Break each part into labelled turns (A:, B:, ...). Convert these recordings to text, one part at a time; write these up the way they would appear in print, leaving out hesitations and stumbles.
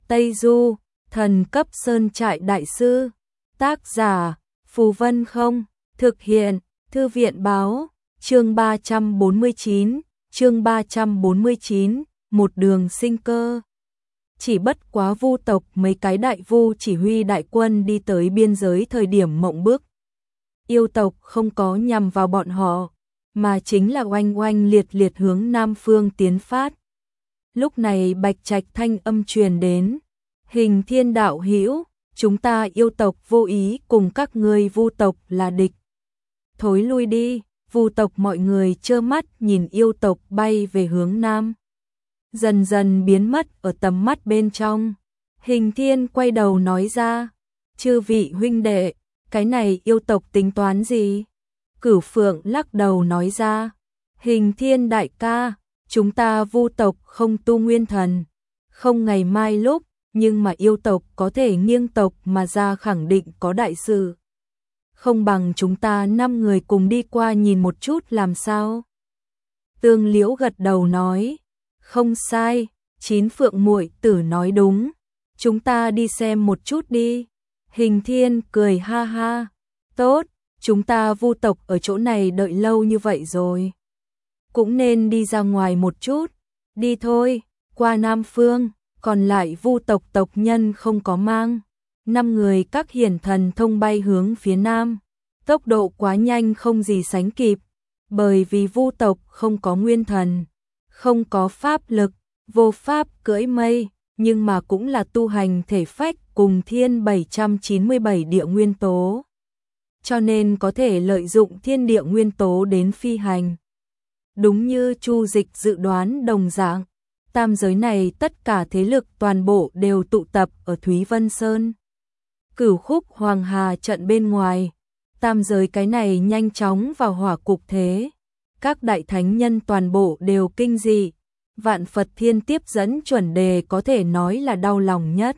A: Tây Du, thần cấp sơn trại đại sư. Tác giả, Phù Vân Không. Thực hiện, Thư viện Báo. Chương 349, một đường sinh cơ. Chỉ bất quá Vu tộc mấy cái đại vu chỉ huy đại quân đi tới biên giới thời điểm mộng bức. Yêu tộc không có nhằm vào bọn họ, mà chính là oanh oanh liệt liệt hướng Nam phương tiến phát. Lúc này bạch trạch thanh âm truyền đến, Hình Thiên đạo hữu, chúng ta yêu tộc vô ý cùng các ngươi Vu tộc là địch. Thối lui đi. Vu tộc mọi người trơ mắt nhìn yêu tộc bay về hướng Nam, dần dần biến mất ở tầm mắt bên trong. Hình Thiên quay đầu nói ra, chư vị huynh đệ, cái này yêu tộc tính toán gì? Cửu Phượng lắc đầu nói ra, Hình Thiên đại ca, chúng ta Vu tộc không tu nguyên thần, không ngày mai lúc, nhưng mà yêu tộc có thể nghiêng tộc mà ra khẳng định có đại sự. Không bằng chúng ta 5 người cùng đi qua nhìn một chút làm sao? Tương Liễu gật đầu nói, không sai, Chín Phượng muội tử nói đúng, chúng ta đi xem một chút đi. Hình Thiên cười ha ha, tốt, chúng ta Vu tộc ở chỗ này đợi lâu như vậy rồi, cũng nên đi ra ngoài một chút, đi thôi. Qua Nam phương, còn lại Vu tộc tộc nhân không có mang. 5 người các hiển thần thông bay hướng phía Nam, tốc độ quá nhanh không gì sánh kịp, bởi vì Vu tộc không có nguyên thần, không có pháp lực, vô pháp cưỡi mây, nhưng mà cũng là tu hành thể phách cùng thiên 797 địa nguyên tố, cho nên có thể lợi dụng thiên địa nguyên tố đến phi hành. Đúng như Chu Dịch dự đoán đồng dạng, tam giới này tất cả thế lực toàn bộ đều tụ tập ở Thúy Vân Sơn. Cửu Khúc Hoàng Hà trận bên ngoài, tam giới cái này nhanh chóng vào hỏa cục thế. Các đại thánh nhân toàn bộ đều kinh dị. Vạn Phật Thiên tiếp dẫn chuẩn đề có thể nói là đau lòng nhất.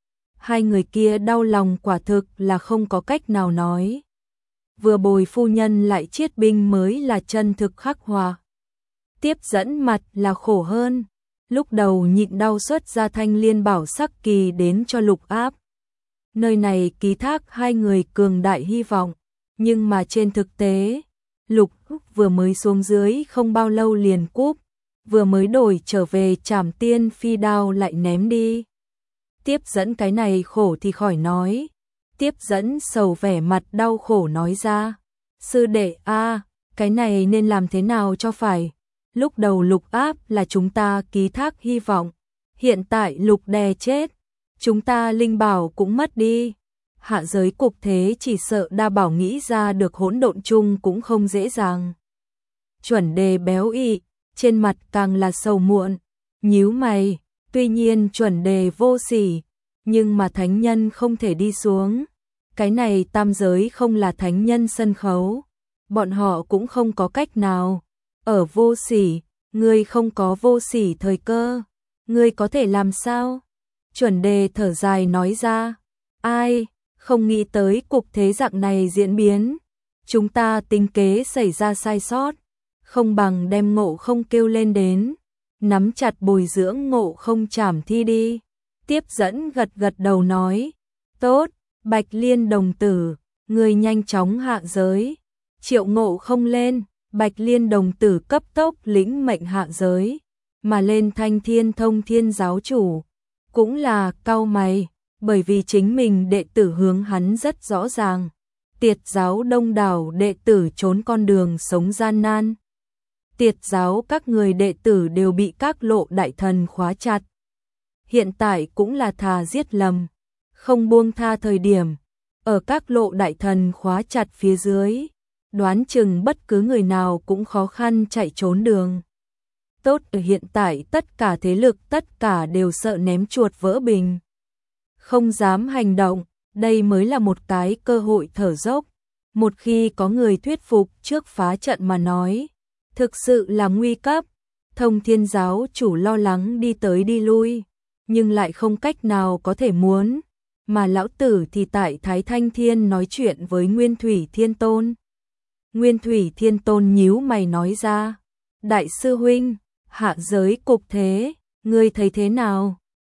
A: Hai người kia đau lòng quả thực là không có cách nào nói. Vừa bồi phu nhân lại chiết binh mới là chân thực khắc hòa. Tiếp dẫn mặt là khổ hơn. Lúc đầu nhịn đau xuất ra Thanh Liên Bảo Sắc Kỳ đến cho Lục Áp. Nơi này ký thác hai người cường đại hy vọng, nhưng mà trên thực tế, Lục vừa mới xuống dưới không bao lâu liền cúp, vừa mới đổi trở về Trảm Tiên phi đao lại ném đi. Tiếp dẫn cái này khổ thì khỏi nói, tiếp dẫn sầu vẻ mặt đau khổ nói ra, sư đệ a, cái này nên làm thế nào cho phải? Lúc đầu Lục Áp là chúng ta ký thác hy vọng, hiện tại Lục đè chết, chúng ta linh bảo cũng mất đi. Hạ giới cục thế chỉ sợ đa bảo nghĩ ra được hỗn độn chung cũng không dễ dàng. Chuẩn đề béo ị, trên mặt càng là sầu muộn, nhíu mày, tuy nhiên chuẩn đề vô sỉ, nhưng mà thánh nhân không thể đi xuống. Cái này tam giới không là thánh nhân sân khấu, bọn họ cũng không có cách nào. Ở vô sỉ, ngươi không có vô sỉ thời cơ, ngươi có thể làm sao? Chuẩn đề thở dài nói ra, ai, không nghĩ tới cục thế dạng này diễn biến, chúng ta tính kế xảy ra sai sót, không bằng đem Ngộ Không kêu lên đến, nắm chặt bồi dưỡng Ngộ Không Trảm Thi đi. Tiếp dẫn gật gật đầu nói, tốt, Bạch Liên đồng tử, người nhanh chóng hạ giới, triệu Ngộ Không lên. Bạch Liên đồng tử cấp tốc lĩnh mệnh hạ giới, mà lên Thanh Thiên Thông Thiên giáo chủ, cũng là cau mày, bởi vì chính mình đệ tử hướng hắn rất rõ ràng. Tiệt giáo đông đảo đệ tử trốn con đường sống gian nan. Tiệt giáo các người đệ tử đều bị các lộ đại thần khóa chặt. Hiện tại cũng là thà giết lầm, không buông tha thời điểm, ở các lộ đại thần khóa chặt phía dưới. Đoán chừng bất cứ người nào cũng khó khăn chạy trốn đường. Tốt, ở hiện tại tất cả thế lực tất cả đều sợ ném chuột vỡ bình. Không dám hành động, đây mới là một cái cơ hội thở dốc. Một khi có người thuyết phục trước phá trận mà nói, thực sự là nguy cấp. Thông Thiên giáo chủ lo lắng đi tới đi lui, nhưng lại không cách nào có thể muốn. Mà lão tử thì tại Thái Thanh Thiên nói chuyện với Nguyên Thủy Thiên Tôn. Nguyên Thủy Thiên Tôn nhíu mày nói ra, đại sư huynh, hạ giới cục thế, ngươi thấy thế nào?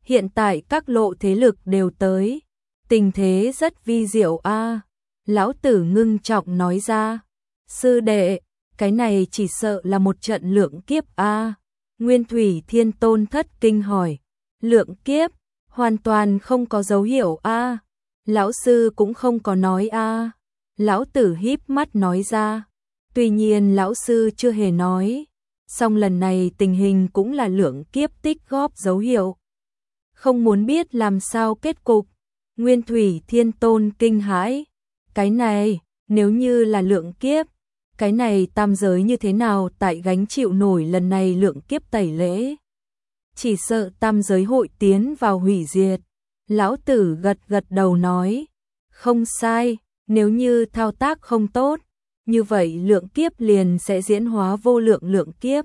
A: Hiện tại các lộ thế lực đều tới, tình thế rất vi diệu a. Lão Tử ngưng trọng nói ra. Sư đệ, cái này chỉ sợ là một trận lượng kiếp a. Nguyên Thủy Thiên Tôn thất kinh hỏi. Lượng kiếp, hoàn toàn không có dấu hiệu a. Lão sư cũng không có nói a. Lão Tử híp mắt nói ra. Tuy nhiên lão sư chưa hề nói, song lần này tình hình cũng là lượng kiếp tích góp dấu hiệu. Không muốn biết làm sao kết cục. Nguyên Thủy Thiên Tôn kinh hãi. Cái này, nếu như là lượng kiếp, cái này tam giới như thế nào tại gánh chịu nổi lần này lượng kiếp tẩy lễ. Chỉ sợ tam giới hội tiến vào hủy diệt. Lão Tử gật gật đầu nói. Không sai, nếu như thao tác không tốt, như vậy lượng kiếp liền sẽ diễn hóa vô lượng lượng kiếp.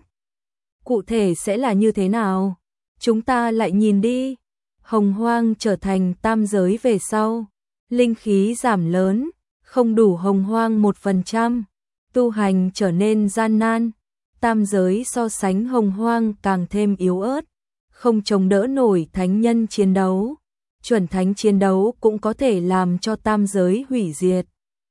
A: Cụ thể sẽ là như thế nào? Chúng ta lại nhìn đi. Hồng hoang trở thành tam giới về sau, linh khí giảm lớn, không đủ hồng hoang 1%, tu hành trở nên gian nan, tam giới so sánh hồng hoang càng thêm yếu ớt, không chống đỡ nổi thánh nhân chiến đấu, chuẩn thánh chiến đấu cũng có thể làm cho tam giới hủy diệt.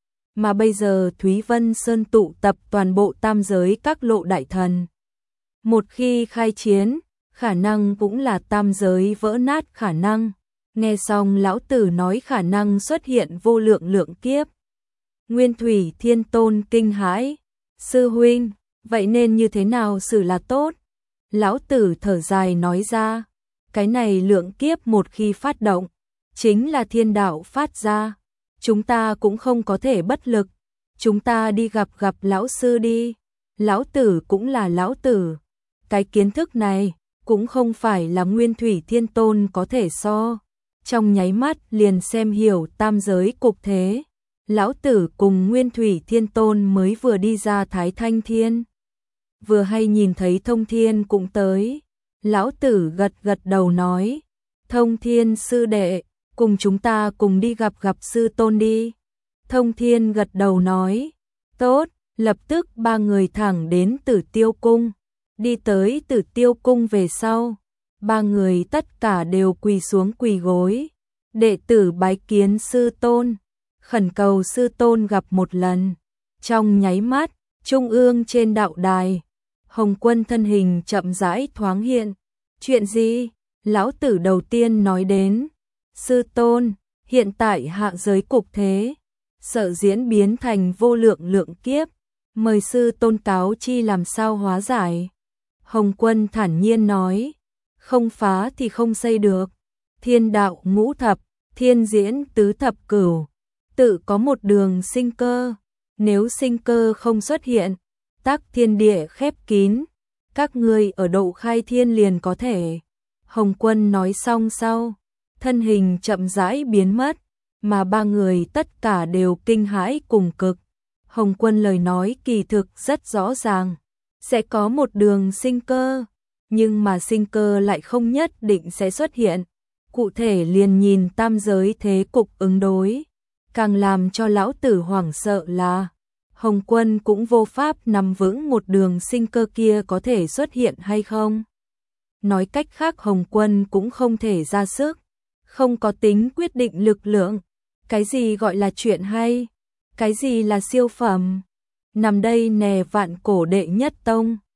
A: Mà bây giờ Thúy Vân Sơn tụ tập toàn bộ tam giới các lộ đại thần. Một khi khai chiến, khả năng cũng là tam giới vỡ nát khả năng. Nghe xong lão tử nói khả năng xuất hiện vô lượng lượng kiếp. Nguyên Thủy Thiên Tôn kinh hãi. Sư huynh, vậy nên như thế nào xử là tốt? Lão tử thở dài nói ra. Cái này lượng kiếp một khi phát động, chính là thiên đạo phát ra. Chúng ta cũng không có thể bất lực. Chúng ta đi gặp lão sư đi. Lão tử cũng là lão tử. Cái kiến thức này cũng không phải là Nguyên Thủy Thiên Tôn có thể so. Trong nháy mắt liền xem hiểu tam giới cục thế. Lão tử cùng Nguyên Thủy Thiên Tôn mới vừa đi ra Thái Thanh Thiên. Vừa hay nhìn thấy Thông Thiên cũng tới. Lão tử gật gật đầu nói. Thông Thiên sư đệ, cùng chúng ta cùng đi gặp sư tôn đi. Thông Thiên gật đầu nói. Tốt, lập tức ba người thẳng đến Tử Tiêu Cung. Đi tới Tử Tiêu Cung về sau, ba người tất cả đều quỳ xuống quỳ gối. Đệ tử bái kiến sư tôn, khẩn cầu sư tôn gặp một lần. Trong nháy mắt, trung ương trên đạo đài, Hồng Quân thân hình chậm rãi thoáng hiện. Chuyện gì? Lão tử đầu tiên nói đến. Sư tôn, hiện tại hạ giới cục thế, sợ diễn biến thành vô lượng lượng kiếp. Mời sư tôn cáo chi làm sao hóa giải. Hồng Quân thản nhiên nói, không phá thì không xây được. Thiên đạo ngũ thập, thiên diễn tứ thập cửu, tự có một đường sinh cơ. Nếu sinh cơ không xuất hiện, tác thiên địa khép kín, các ngươi ở độ khai thiên liền có thể. Hồng Quân nói xong sau, thân hình chậm rãi biến mất, mà ba người tất cả đều kinh hãi cùng cực. Hồng Quân lời nói kỳ thực rất rõ ràng. Sẽ có một đường sinh cơ, nhưng mà sinh cơ lại không nhất định sẽ xuất hiện. Cụ thể liền nhìn tam giới thế cục ứng đối. Càng làm cho lão tử hoảng sợ là Hồng Quân cũng vô pháp nắm vững một đường sinh cơ kia có thể xuất hiện hay không. Nói cách khác Hồng Quân cũng không thể ra sức, không có tính quyết định lực lượng. Cái gì gọi là chuyện hay? Cái gì là siêu phẩm? Nằm đây nè vạn cổ đệ nhất tông,